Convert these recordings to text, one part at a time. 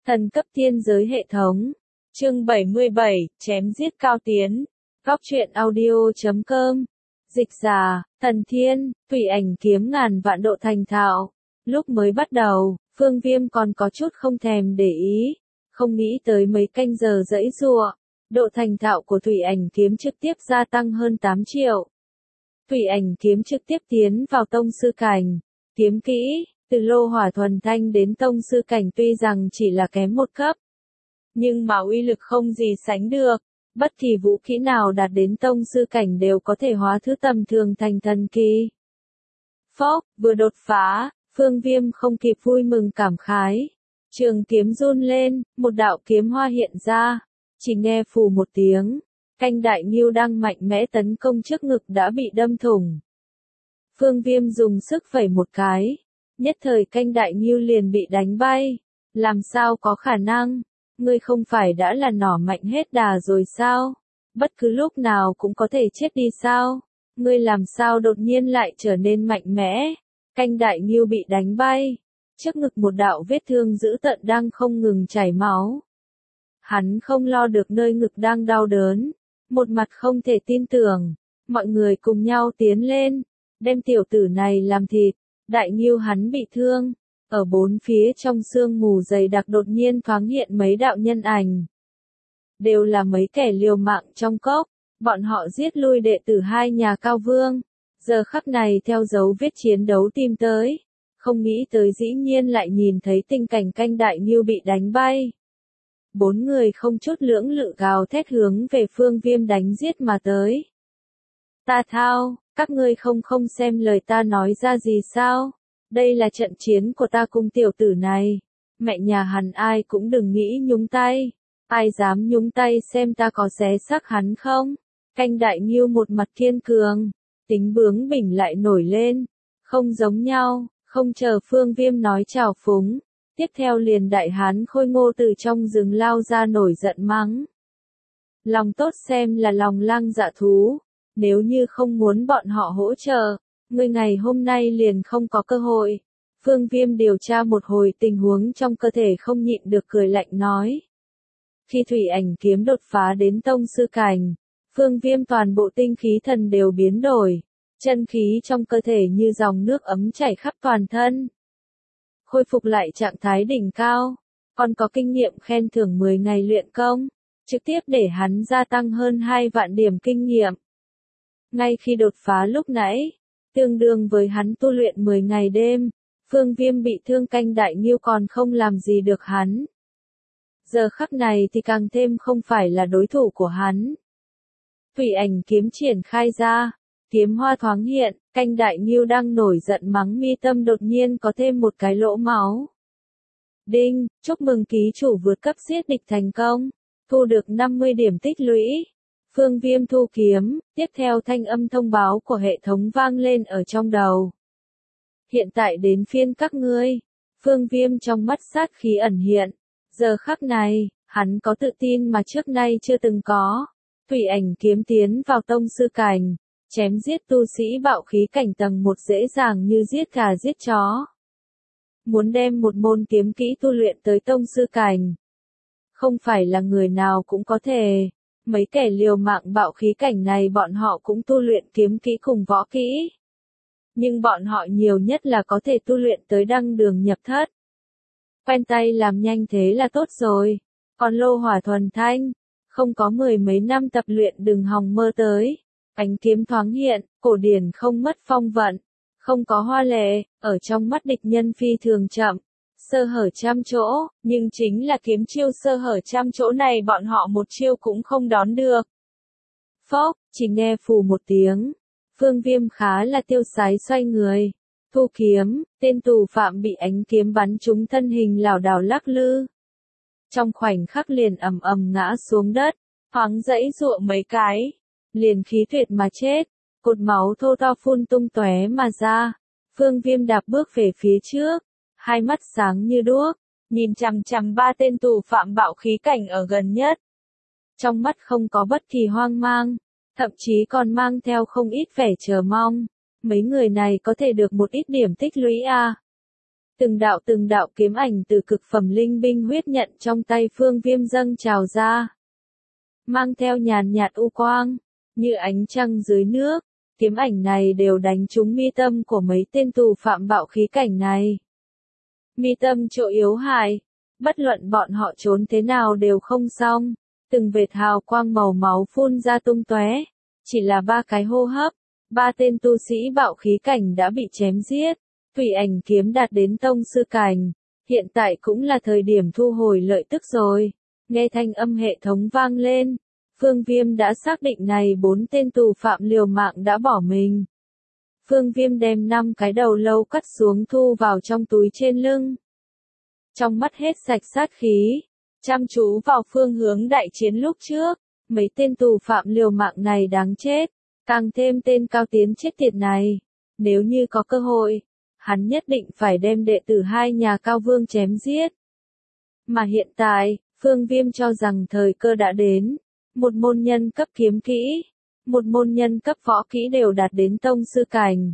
Thần cấp thiên giới hệ thống. Chương 77, chém giết cao tiến. Góc truyện audio.com. Dịch giả, thần thiên, tùy ảnh kiếm ngàn vạn độ thành thạo. Lúc mới bắt đầu, Phương Viêm còn có chút không thèm để ý, không nghĩ tới mấy canh giờ giãy giụa, độ thành thạo của tùy ảnh kiếm trực tiếp gia tăng hơn 8 triệu. Tùy ảnh kiếm trực tiếp tiến vào tông sư cảnh, kiếm kỹ, từ lô hỏa thuần thanh đến tông sư cảnh tuy rằng chỉ là kém một cấp, nhưng mà uy lực không gì sánh được, bất kỳ vũ khí nào đạt đến tông sư cảnh đều có thể hóa thứ tầm thường thành thần kỳ. Phốc, vừa đột phá, Phương Viêm không kịp vui mừng cảm khái. Trường kiếm run lên, một đạo kiếm hoa hiện ra, chỉ nghe phù một tiếng, canh đại nghiêu đang mạnh mẽ tấn công trước ngực đã bị đâm thủng. Phương Viêm dùng sức vẩy một cái, nhất thời canh đại nghiêu liền bị đánh bay. Làm sao có khả năng? Ngươi không phải đã là nỏ mạnh hết đà rồi sao? Bất cứ lúc nào cũng có thể chết đi sao? Ngươi làm sao đột nhiên lại trở nên mạnh mẽ? Canh đại nghiêu bị đánh bay, trước ngực một đạo vết thương dữ tợn đang không ngừng chảy máu. Hắn không lo được nơi ngực đang đau đớn, một mặt không thể tin tưởng. Mọi người cùng nhau tiến lên, đem tiểu tử này làm thịt. Đại nghiêu hắn bị thương, ở bốn phía trong sương mù dày đặc đột nhiên thoáng hiện mấy đạo nhân ảnh. Đều là mấy kẻ liều mạng trong cốc, bọn họ giết lui đệ tử hai nhà Cao Vương. Giờ khắc này theo dấu vết chiến đấu tìm tới, không nghĩ tới dĩ nhiên lại nhìn thấy tình cảnh canh đại nghiêu bị đánh bay. Bốn người không chút lưỡng lự gào thét hướng về Phương Viêm đánh giết mà tới. Ta thao, các ngươi không xem lời ta nói ra gì sao? Đây là trận chiến của ta cùng tiểu tử này. Mẹ nhà hắn ai cũng đừng nghĩ nhúng tay. Ai dám nhúng tay xem ta có xé xác hắn không? Canh đại nghiêu một mặt kiên cường, tính bướng bỉnh lại nổi lên. Không giống nhau, không chờ Phương Viêm nói chào phúng. Tiếp theo liền đại hán khôi ngô từ trong rừng lao ra nổi giận mắng. Lòng tốt xem là lòng lang dạ thú. Nếu như không muốn bọn họ hỗ trợ, ngươi ngày hôm nay liền không có cơ hội. Phương Viêm điều tra một hồi tình huống trong cơ thể không nhịn được cười lạnh nói. Khi thủy ảnh kiếm đột phá đến tông sư cảnh, Phương Viêm toàn bộ tinh khí thần đều biến đổi, chân khí trong cơ thể như dòng nước ấm chảy khắp toàn thân. Khôi phục lại trạng thái đỉnh cao, còn có kinh nghiệm khen thưởng 10 ngày luyện công, trực tiếp để hắn gia tăng hơn 2 vạn điểm kinh nghiệm. Ngay khi đột phá lúc nãy, tương đương với hắn tu luyện 10 ngày đêm, Phương Viêm bị thương canh đại nghiêu còn không làm gì được hắn. Giờ khắc này thì càng thêm không phải là đối thủ của hắn. Tùy ảnh kiếm triển khai ra, kiếm hoa thoáng hiện, canh đại nghiêu đang nổi giận mắng mi tâm đột nhiên có thêm một cái lỗ máu. Đinh, chúc mừng ký chủ vượt cấp giết địch thành công, thu được 50 điểm tích lũy. Phương Viêm thu kiếm, tiếp theo thanh âm thông báo của hệ thống vang lên ở trong đầu. Hiện tại đến phiên các ngươi. Phương Viêm trong mắt sát khí ẩn hiện. Giờ khắc này, hắn có tự tin mà trước nay chưa từng có. Tùy ảnh kiếm tiến vào tông sư cảnh, chém giết tu sĩ bạo khí cảnh tầng 1 dễ dàng như giết gà giết chó. Muốn đem một môn kiếm kỹ tu luyện tới tông sư cảnh, không phải là người nào cũng có thể. Mấy kẻ liều mạng bạo khí cảnh này bọn họ cũng tu luyện kiếm kỹ cùng võ kỹ. Nhưng bọn họ nhiều nhất là có thể tu luyện tới đăng đường nhập thất. Quen tay làm nhanh thế là tốt rồi. Còn lô hỏa thuần thanh, không có 10 mấy năm tập luyện đừng hòng mơ tới. Ánh kiếm thoáng hiện, cổ điển không mất phong vận, không có hoa lệ, ở trong mắt địch nhân phi thường chậm. Sơ hở trăm chỗ, nhưng chính là kiếm chiêu sơ hở trăm chỗ này bọn họ một chiêu cũng không đón được. Phốc, chỉ nghe phù một tiếng. Phương Viêm khá là tiêu sái xoay người. Thu kiếm, tên tù phạm bị ánh kiếm bắn trúng thân hình lảo đảo lắc lư. Trong khoảnh khắc liền ầm ầm ngã xuống đất, thoáng giãy giụa mấy cái, liền khí tuyệt mà chết, cột máu thô to phun tung tóe mà ra. Phương Viêm đạp bước về phía trước, hai mắt sáng như đuốc, nhìn chằm chằm ba tên tù phạm bạo khí cảnh ở gần nhất. Trong mắt không có bất kỳ hoang mang, thậm chí còn mang theo không ít vẻ chờ mong. Mấy người này có thể được một ít điểm tích lũy à? Từng đạo kiếm ảnh từ cực phẩm linh binh huyết nhận trong tay Phương Viêm dâng trào ra. Mang theo nhàn nhạt u quang, như ánh trăng dưới nước, kiếm ảnh này đều đánh trúng mi tâm của mấy tên tù phạm bạo khí cảnh này. Mi tâm chỗ yếu hại, bất luận bọn họ trốn thế nào đều không xong, từng vệt hào quang màu máu phun ra tung tóe, chỉ là 3 cái hô hấp, 3 tên tu sĩ bạo khí cảnh đã bị chém giết, Thủy Ảnh kiếm đạt đến tông sư cảnh, hiện tại cũng là thời điểm thu hồi lợi tức rồi. Nghe thanh âm hệ thống vang lên, Phương Viêm đã xác định này 4 tên tù phạm liều mạng đã bỏ mình. Phương Viêm đem 5 cái đầu lâu cắt xuống thu vào trong túi trên lưng. Trong mắt hết sạch sát khí, chăm chú vào phương hướng đại chiến lúc trước, mấy tên tù phạm liều mạng này đáng chết, càng thêm tên Cao Tiến chết tiệt này. Nếu như có cơ hội, hắn nhất định phải đem đệ tử 2 nhà Cao Vương chém giết. Mà hiện tại, Phương Viêm cho rằng thời cơ đã đến, một môn nhân cấp kiếm kỹ, một môn nhân cấp võ kỹ đều đạt đến tông sư cảnh.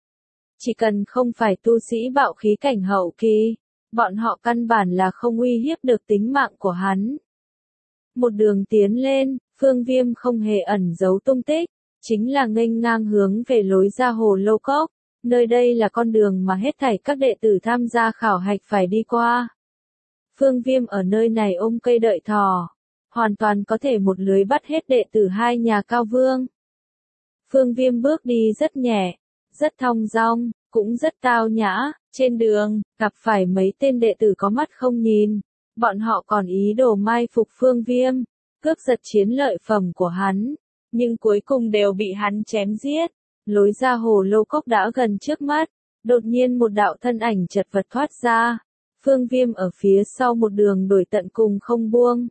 Chỉ cần không phải tu sĩ bạo khí cảnh hậu kỳ, bọn họ căn bản là không uy hiếp được tính mạng của hắn. Một đường tiến lên, Phương Viêm không hề ẩn giấu tung tích, chính là nghênh ngang hướng về lối ra hồ Lô Cốc. Nơi đây là con đường mà hết thảy các đệ tử tham gia khảo hạch phải đi qua. Phương Viêm ở nơi này ôm cây đợi thỏ, hoàn toàn có thể một lưới bắt hết đệ tử 2 nhà Cao Vương. Phương Viêm bước đi rất nhẹ, rất thong dong, cũng rất tao nhã, trên đường, gặp phải mấy tên đệ tử có mắt không nhìn, bọn họ còn ý đồ mai phục Phương Viêm, cướp giật chiến lợi phẩm của hắn, nhưng cuối cùng đều bị hắn chém giết. Lối ra hồ Lô Cốc đã gần trước mắt, đột nhiên một đạo thân ảnh chật vật thoát ra, Phương Viêm ở phía sau một đường đuổi tận cùng không buông.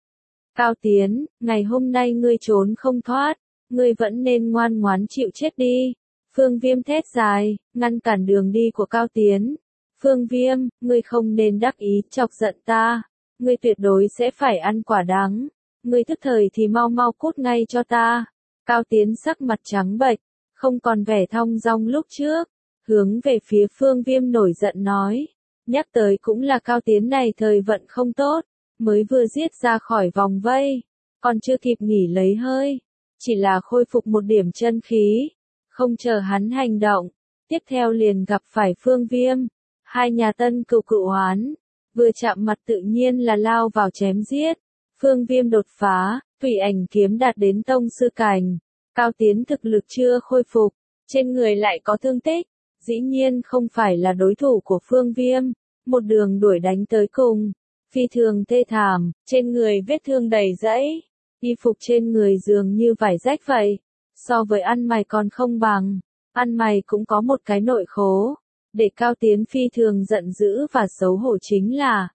Cao Tiến, ngày hôm nay ngươi trốn không thoát, ngươi vẫn nên ngoan ngoãn chịu chết đi. Phương Viêm thét dài, ngăn cản đường đi của Cao Tiến. Phương Viêm, ngươi không nên đắc ý chọc giận ta, ngươi tuyệt đối sẽ phải ăn quả đắng, ngươi tức thời thì mau mau cút ngay cho ta. Cao Tiến sắc mặt trắng bệch, không còn vẻ thong dong lúc trước, hướng về phía Phương Viêm nổi giận nói, nhắc tới cũng là Cao Tiến này thời vận không tốt, mới vừa giết ra khỏi vòng vây, còn chưa kịp nghỉ lấy hơi, chỉ là khôi phục một điểm chân khí, không chờ hắn hành động, tiếp theo liền gặp phải Phương Viêm, 2 nhà tân cựu cựu oán, vừa chạm mặt tự nhiên là lao vào chém giết, Phương Viêm đột phá, Thủy Ảnh kiếm đạt đến tông sư cảnh. Cao Tiến thực lực chưa khôi phục, trên người lại có thương tích, dĩ nhiên không phải là đối thủ của Phương Viêm, một đường đuổi đánh tới cùng, phi thường thê thảm, trên người vết thương đầy rẫy, y phục trên người dường như vải rách vậy, so với ăn mày còn không bằng, ăn mày cũng có một cái nội khố, để Cao Tiến phi thường giận dữ và xấu hổ chính là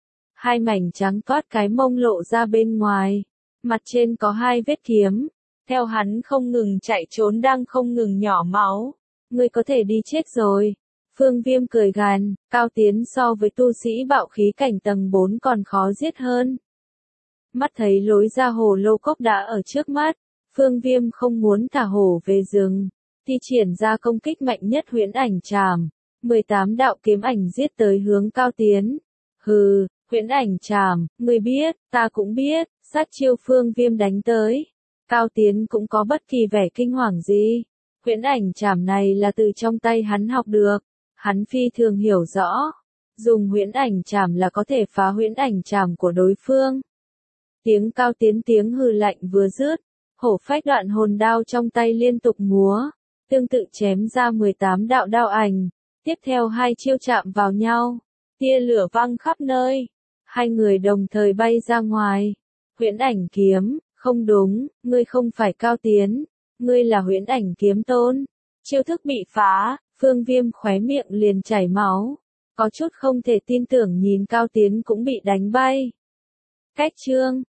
2 mảnh trắng toát cái mông lộ ra bên ngoài, mặt trên có 2 vết kiếm. Theo hắn không ngừng chạy trốn đang không ngừng nhỏ máu. Ngươi có thể đi chết rồi. Phương Viêm cười gằn, Cao Tiến so với tu sĩ bạo khí cảnh tầng 4 còn khó giết hơn. Mắt thấy lối ra hồ Lô Cốc đã ở trước mắt, Phương Viêm không muốn thả hổ về rừng, thi triển ra công kích mạnh nhất huyễn ảnh trảm. 18 đạo kiếm ảnh giết tới hướng Cao Tiến. Hừ, huyễn ảnh trảm, ngươi biết, ta cũng biết, sát chiêu Phương Viêm đánh tới. Cao Tiến cũng có bất kỳ vẻ kinh hoàng gì. Huyễn ảnh trảm này là từ trong tay hắn học được. Hắn phi thường hiểu rõ. Dùng huyễn ảnh trảm là có thể phá huyễn ảnh trảm của đối phương. Tiếng Cao Tiến tiếng hừ lạnh vừa dứt. Hổ phách đoạn hồn đao trong tay liên tục múa. Tương tự chém ra 18 đạo đao ảnh. Tiếp theo 2 chiêu chạm vào nhau. Tia lửa văng khắp nơi. 2 người đồng thời bay ra ngoài. Huyễn ảnh kiếm. Không đúng, ngươi không phải Cao Tiến, ngươi là huyễn ảnh kiếm tôn. Chiêu thức bị phá, Phương Viêm khóe miệng liền chảy máu. Có chút không thể tin tưởng nhìn Cao Tiến cũng bị đánh bay. Cách chương